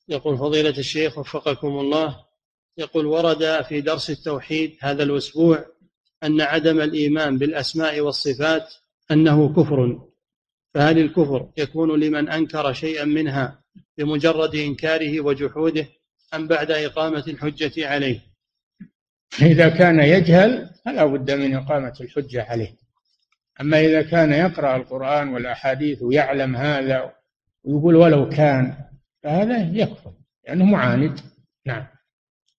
يقول فضيلة الشيخ وفقكم الله، يقول ورد في درس التوحيد هذا الأسبوع أن عدم الإيمان بالأسماء والصفات أنه كفر، فهل الكفر يكون لمن أنكر شيئا منها بمجرد إنكاره وجحوده أم بعد إقامة الحجة عليه؟ إذا كان يجهل فلا بد من إقامة الحجة عليه، أما إذا كان يقرأ القرآن والأحاديث ويعلم هذا ويقول ولو كان، فهذا يكفر لأنه معاند. نعم.